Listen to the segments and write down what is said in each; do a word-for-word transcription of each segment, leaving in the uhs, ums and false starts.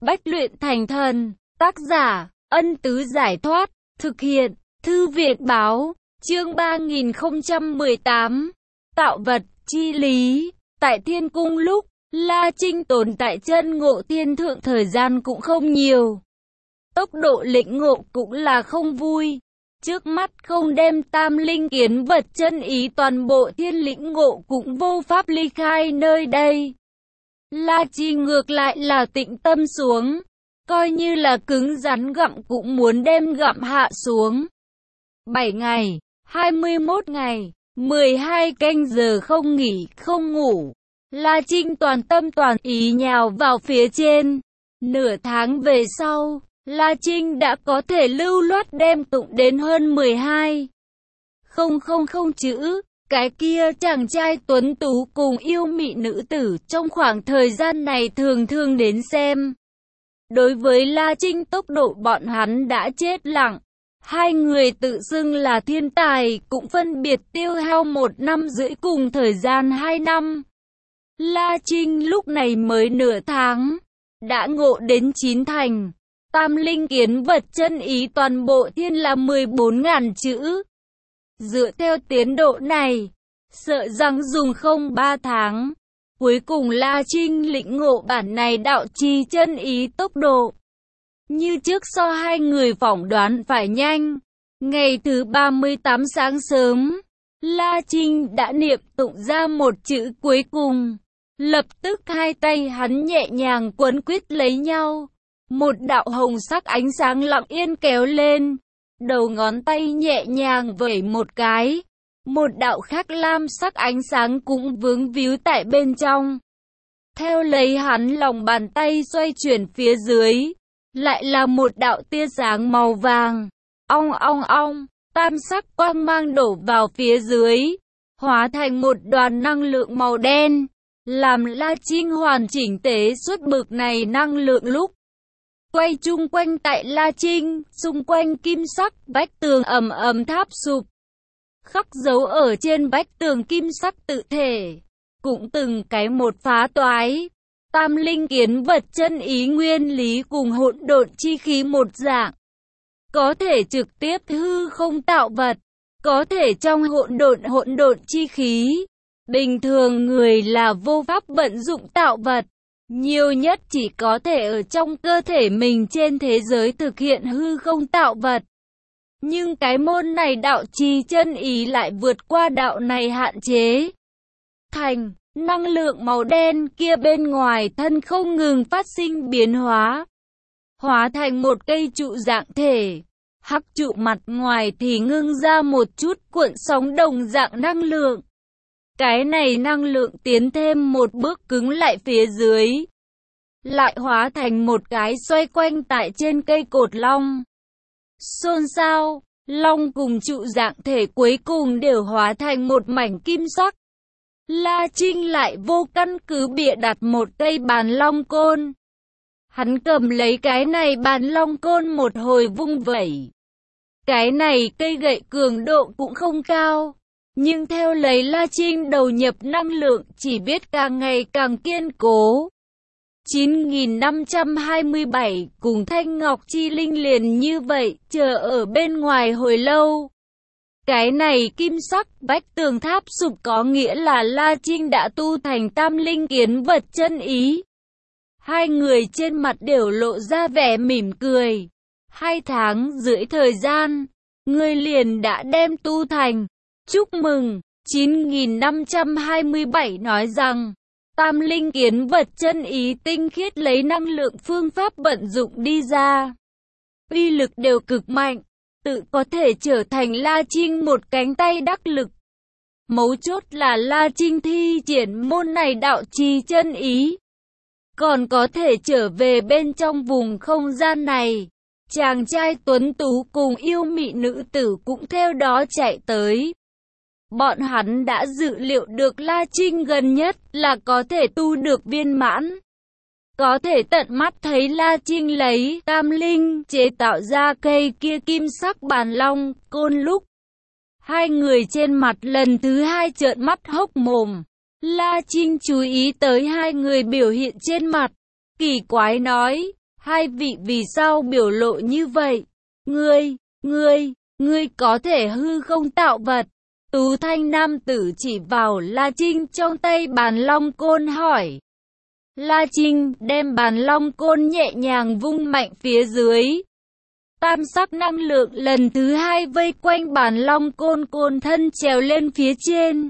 Bách luyện thành thần. Tác giả, Ân Tứ Giải Thoát. Thực hiện, Thư viện Báo. Chương ba nghìn không trăm mười tám. Tạo vật, chi lý. Tại thiên cung lúc, La Trinh tồn tại chân ngộ thiên thượng thời gian cũng không nhiều. Tốc độ lĩnh ngộ cũng là không vui. Trước mắt không đem tam linh kiến vật chân ý toàn bộ thiên lĩnh ngộ cũng vô pháp ly khai nơi đây. La Chi ngược lại là tĩnh tâm xuống, coi như là cứng rắn gặm cũng muốn đem gặm hạ xuống. bảy ngày, hai mươi mốt ngày, mười hai canh giờ không nghỉ, không ngủ. La Trinh toàn tâm toàn ý nhào vào phía trên. Nửa tháng về sau, La Trinh đã có thể lưu loát đem tụng đến hơn mười hai. Không không không chữ. Cái kia chàng trai tuấn tú cùng yêu mị nữ tử trong khoảng thời gian này thường thường đến xem. Đối với La Trinh tốc độ bọn hắn đã chết lặng. Hai người tự xưng là thiên tài cũng phân biệt tiêu hao một năm rưỡi cùng thời gian hai năm. La Trinh lúc này mới nửa tháng, đã ngộ đến chín thành. Tam linh kiến vật chân ý toàn bộ thiên là mười bốn nghìn chữ. Dựa theo tiến độ này, sợ rằng dùng không ba tháng. Cuối cùng La Trinh lĩnh ngộ bản này đạo trì chân ý tốc độ. Như trước so hai người phỏng đoán phải nhanh. Ngày thứ ba mươi tám sáng sớm, La Trinh đã niệm tụng ra một chữ cuối cùng. Lập tức hai tay hắn nhẹ nhàng quấn quýt lấy nhau. Một đạo hồng sắc ánh sáng lặng yên kéo lên. Đầu ngón tay nhẹ nhàng vẩy một cái. Một đạo khác lam sắc ánh sáng cũng vướng víu tại bên trong. Theo lấy hắn lòng bàn tay xoay chuyển phía dưới. Lại là một đạo tia sáng màu vàng. Ong ong ong, tam sắc quang mang đổ vào phía dưới. Hóa thành một đoàn năng lượng màu đen. Làm La Trinh hoàn chỉnh tế suốt bực này năng lượng lúc. Quay chung quanh tại La Trinh, xung quanh kim sắc vách tường ầm ầm tháp sụp. Khắc dấu ở trên vách tường kim sắc tự thể, cũng từng cái một phá toái. Tam linh kiến vật chân ý nguyên lý cùng hỗn độn chi khí một dạng. Có thể trực tiếp hư không tạo vật, có thể trong hỗn độn hỗn độn chi khí. Bình thường người là vô pháp vận dụng tạo vật. Nhiều nhất chỉ có thể ở trong cơ thể mình trên thế giới thực hiện hư không tạo vật. Nhưng cái môn này đạo trì chân ý lại vượt qua đạo này hạn chế. Thành, năng lượng màu đen kia bên ngoài thân không ngừng phát sinh biến hóa. Hóa thành một cây trụ dạng thể. Hắc trụ mặt ngoài thì ngưng ra một chút cuộn sóng đồng dạng năng lượng. Cái này năng lượng tiến thêm một bước cứng lại phía dưới. Lại hóa thành một cái xoay quanh tại trên cây cột long. Xôn xao, long cùng trụ dạng thể cuối cùng đều hóa thành một mảnh kim sắc. La Trinh lại vô căn cứ bịa đặt một cây bàn long côn. Hắn cầm lấy cái này bàn long côn một hồi vung vẩy. Cái này cây gậy cường độ cũng không cao. Nhưng theo lấy La Trinh đầu nhập năng lượng chỉ biết càng ngày càng kiên cố. chín nghìn năm trăm hai mươi bảy cùng Thanh Ngọc Chi Linh liền như vậy, chờ ở bên ngoài hồi lâu. Cái này kim sắc vách tường tháp sụp có nghĩa là La Trinh đã tu thành tam linh kiến vật chân ý. Hai người trên mặt đều lộ ra vẻ mỉm cười. Hai tháng rưỡi thời gian, người liền đã đem tu thành. Chúc mừng, chín nghìn năm trăm hai mươi bảy nói rằng, tam linh kiến vật chân ý tinh khiết lấy năng lượng phương pháp vận dụng đi ra. Uy lực đều cực mạnh, tự có thể trở thành La Trinh một cánh tay đắc lực. Mấu chốt là La Trinh thi triển môn này đạo trì chân ý. Còn có thể trở về bên trong vùng không gian này. Chàng trai tuấn tú cùng yêu mị nữ tử cũng theo đó chạy tới. Bọn hắn đã dự liệu được La Trinh gần nhất là có thể tu được viên mãn. Có thể tận mắt thấy La Trinh lấy tam linh chế tạo ra cây kia kim sắc bàn long côn lúc. Hai người trên mặt lần thứ hai trợn mắt hốc mồm. La Trinh chú ý tới hai người biểu hiện trên mặt. Kỳ quái nói, Hai vị vì sao biểu lộ như vậy? Ngươi, ngươi, ngươi có thể hư không tạo vật. Tú thanh nam tử chỉ vào La Trinh trong tay bàn long côn hỏi. La Trinh đem bàn long côn nhẹ nhàng vung mạnh phía dưới. Tam sắc năng lượng lần thứ hai vây quanh bàn long côn, côn thân trèo lên phía trên.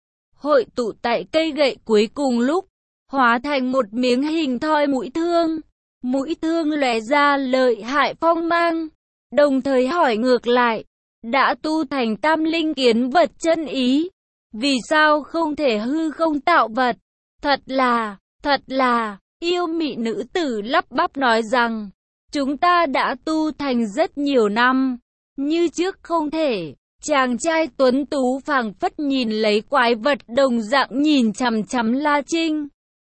Hội tụ tại cây gậy cuối cùng lúc, hóa thành một miếng hình thoi mũi thương. Mũi thương lóe ra lợi hại phong mang, đồng thời hỏi ngược lại, đã tu thành tam linh kiến vật chân ý, vì sao không thể hư không tạo vật? Thật là, thật là, yêu mị nữ tử lắp bắp nói rằng, chúng ta đã tu thành rất nhiều năm, như trước không thể. Chàng trai tuấn tú phảng phất nhìn lấy quái vật đồng dạng nhìn chằm chằm La Trinh.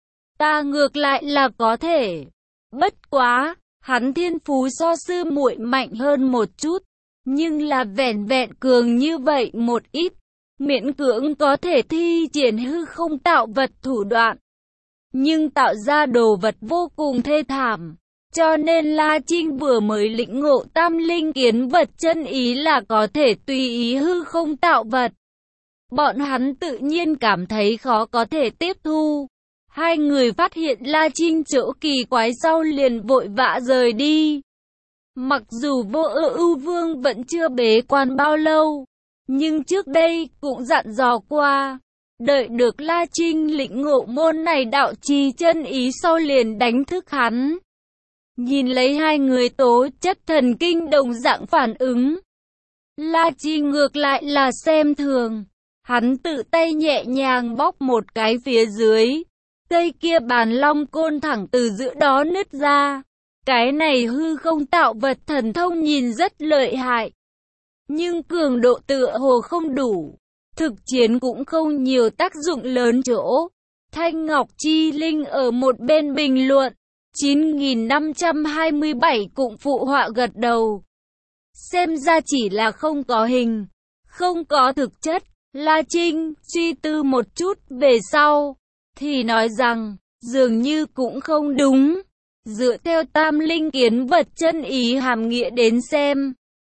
Ta ngược lại là có thể. Bất quá, hắn thiên phú so sư muội mạnh hơn một chút, nhưng là vẻn vẹn cường như vậy một ít, miễn cưỡng có thể thi triển hư không tạo vật thủ đoạn. Nhưng tạo ra đồ vật vô cùng thê thảm, cho nên La Trinh vừa mới lĩnh ngộ tam linh kiến vật chân ý là có thể tùy ý hư không tạo vật. Bọn hắn tự nhiên cảm thấy khó có thể tiếp thu. Hai người phát hiện La Trinh chỗ kỳ quái sau liền vội vã rời đi. Mặc dù Vô Ưu Ưu Vương vẫn chưa bế quan bao lâu, nhưng trước đây cũng dặn dò qua, đợi được La Trinh lĩnh ngộ môn này đạo trì chân ý sau liền đánh thức hắn. Nhìn lấy hai người tố chất thần kinh đồng dạng phản ứng, La Trinh ngược lại là xem thường, hắn tự tay nhẹ nhàng bóp một cái phía dưới. Cây kia bàn long côn thẳng từ giữa đó nứt ra. Cái này hư không tạo vật thần thông nhìn rất lợi hại, nhưng cường độ tựa hồ không đủ. Thực chiến cũng không nhiều tác dụng lớn chỗ. Thanh Ngọc Chi Linh ở một bên bình luận. chín nghìn năm trăm hai mươi bảy cũng phụ họa gật đầu. Xem ra chỉ là không có hình, không có thực chất. La Trinh suy tư một chút về sau thì nói rằng, dường như cũng không đúng. Dựa theo tam linh kiến vật chân ý hàm nghĩa đến xem,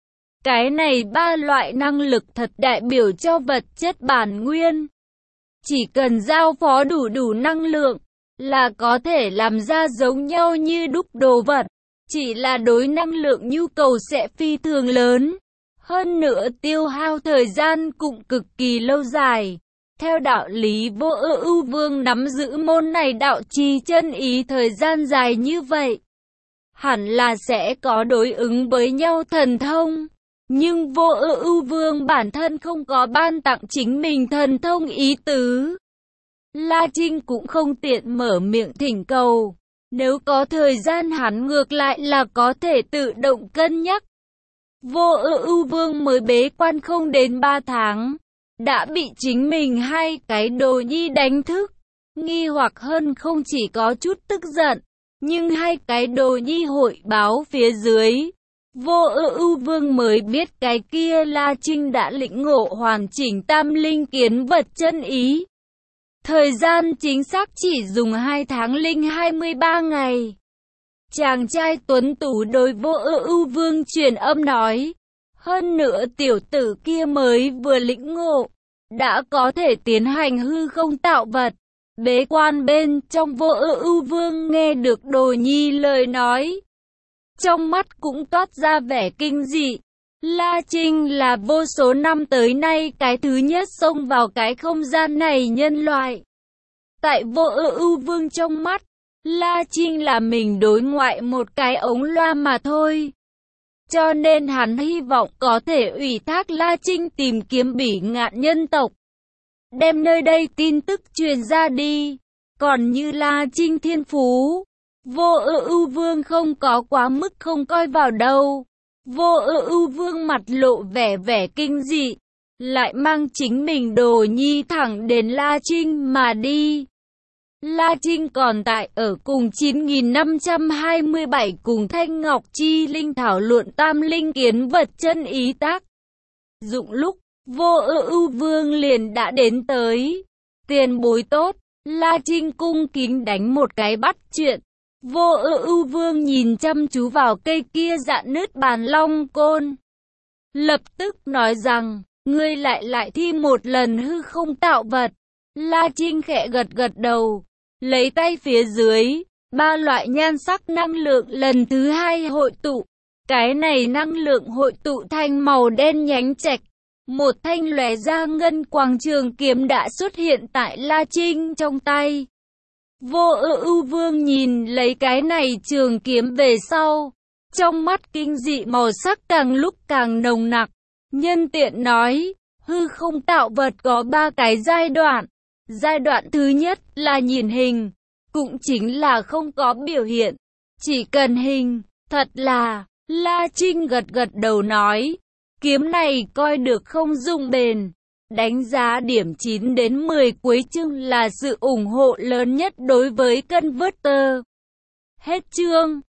cái này ba loại năng lực thật đại biểu cho vật chất bản nguyên. Chỉ cần giao phó đủ đủ năng lượng, là có thể làm ra giống nhau như đúc đồ vật. Chỉ là đối năng lượng nhu cầu sẽ phi thường lớn. Hơn nữa tiêu hao thời gian cũng cực kỳ lâu dài. Theo đạo lý Vô Ưu Ưu Vương nắm giữ môn này đạo trì chân ý thời gian dài như vậy, hẳn là sẽ có đối ứng với nhau thần thông. Nhưng Vô Ưu Ưu Vương bản thân không có ban tặng chính mình thần thông ý tứ. La Trinh cũng không tiện mở miệng thỉnh cầu. Nếu có thời gian hắn ngược lại là có thể tự động cân nhắc. Vô Ưu Ưu Vương mới bế quan không đến ba tháng, đã bị chính mình hai cái đồ nhi đánh thức. Nghi hoặc hơn không chỉ có chút tức giận, nhưng hai cái đồ nhi hội báo phía dưới. Vô Ưu Ưu Vương mới biết cái kia La Trinh đã lĩnh ngộ hoàn chỉnh tam linh kiến vật chân ý. Thời gian chính xác chỉ dùng hai tháng linh hai mươi ba ngày. Chàng trai tuấn tú đối Vô Ưu Ưu Vương truyền âm nói. Hơn nữa tiểu tử kia mới vừa lĩnh ngộ, đã có thể tiến hành hư không tạo vật. Bế quan bên trong Vô Ưu Ưu Vương nghe được đồ nhi lời nói, trong mắt cũng toát ra vẻ kinh dị. La Trinh là vô số năm tới nay cái thứ nhất xông vào cái không gian này nhân loại. Tại Vô Ưu Ưu Vương trong mắt, La Trinh là mình đối ngoại một cái ống loa mà thôi. Cho nên hắn hy vọng có thể ủy thác La Trinh tìm kiếm Bỉ Ngạn nhân tộc, đem nơi đây tin tức truyền ra đi. Còn như La Trinh thiên phú, Vô Ưu Ưu Vương không có quá mức không coi vào đâu. Vô Ưu Ưu Vương mặt lộ vẻ vẻ kinh dị, lại mang chính mình đồ nhi thẳng đến La Trinh mà đi. La Trinh còn tại ở cùng chín nghìn năm trăm hai mươi bảy cùng Thanh Ngọc Chi Linh thảo luận tam linh kiến vật chân ý tác dụng lúc Vô Ưu Ưu Vương liền đã đến tới. Tiền bối tốt, La Trinh cung kính đánh một cái bắt chuyện. Vô Ưu Vương nhìn chăm chú vào cây kia rạn nứt bàn long côn. Lập tức nói rằng, ngươi lại lại thi một lần hư không tạo vật. La Trinh khẽ gật gật đầu, lấy tay phía dưới, ba loại nhan sắc năng lượng lần thứ hai hội tụ. Cái này năng lượng hội tụ thành màu đen nhánh trạch. Một thanh lóe ra ngân quang trường kiếm đã xuất hiện tại La Trinh trong tay. Vô Ưu Vương nhìn lấy cái này trường kiếm về sau, trong mắt kinh dị màu sắc càng lúc càng nồng nặc. Nhân tiện nói, hư không tạo vật có ba cái giai đoạn. Giai đoạn thứ nhất là nhìn hình, cũng chính là không có biểu hiện, chỉ cần hình. Thật là, La Trinh gật gật đầu nói, kiếm này coi được không dùng bền. Đánh giá điểm chín đến mười cuối chương là sự ủng hộ lớn nhất đối với Converter. Hết chương.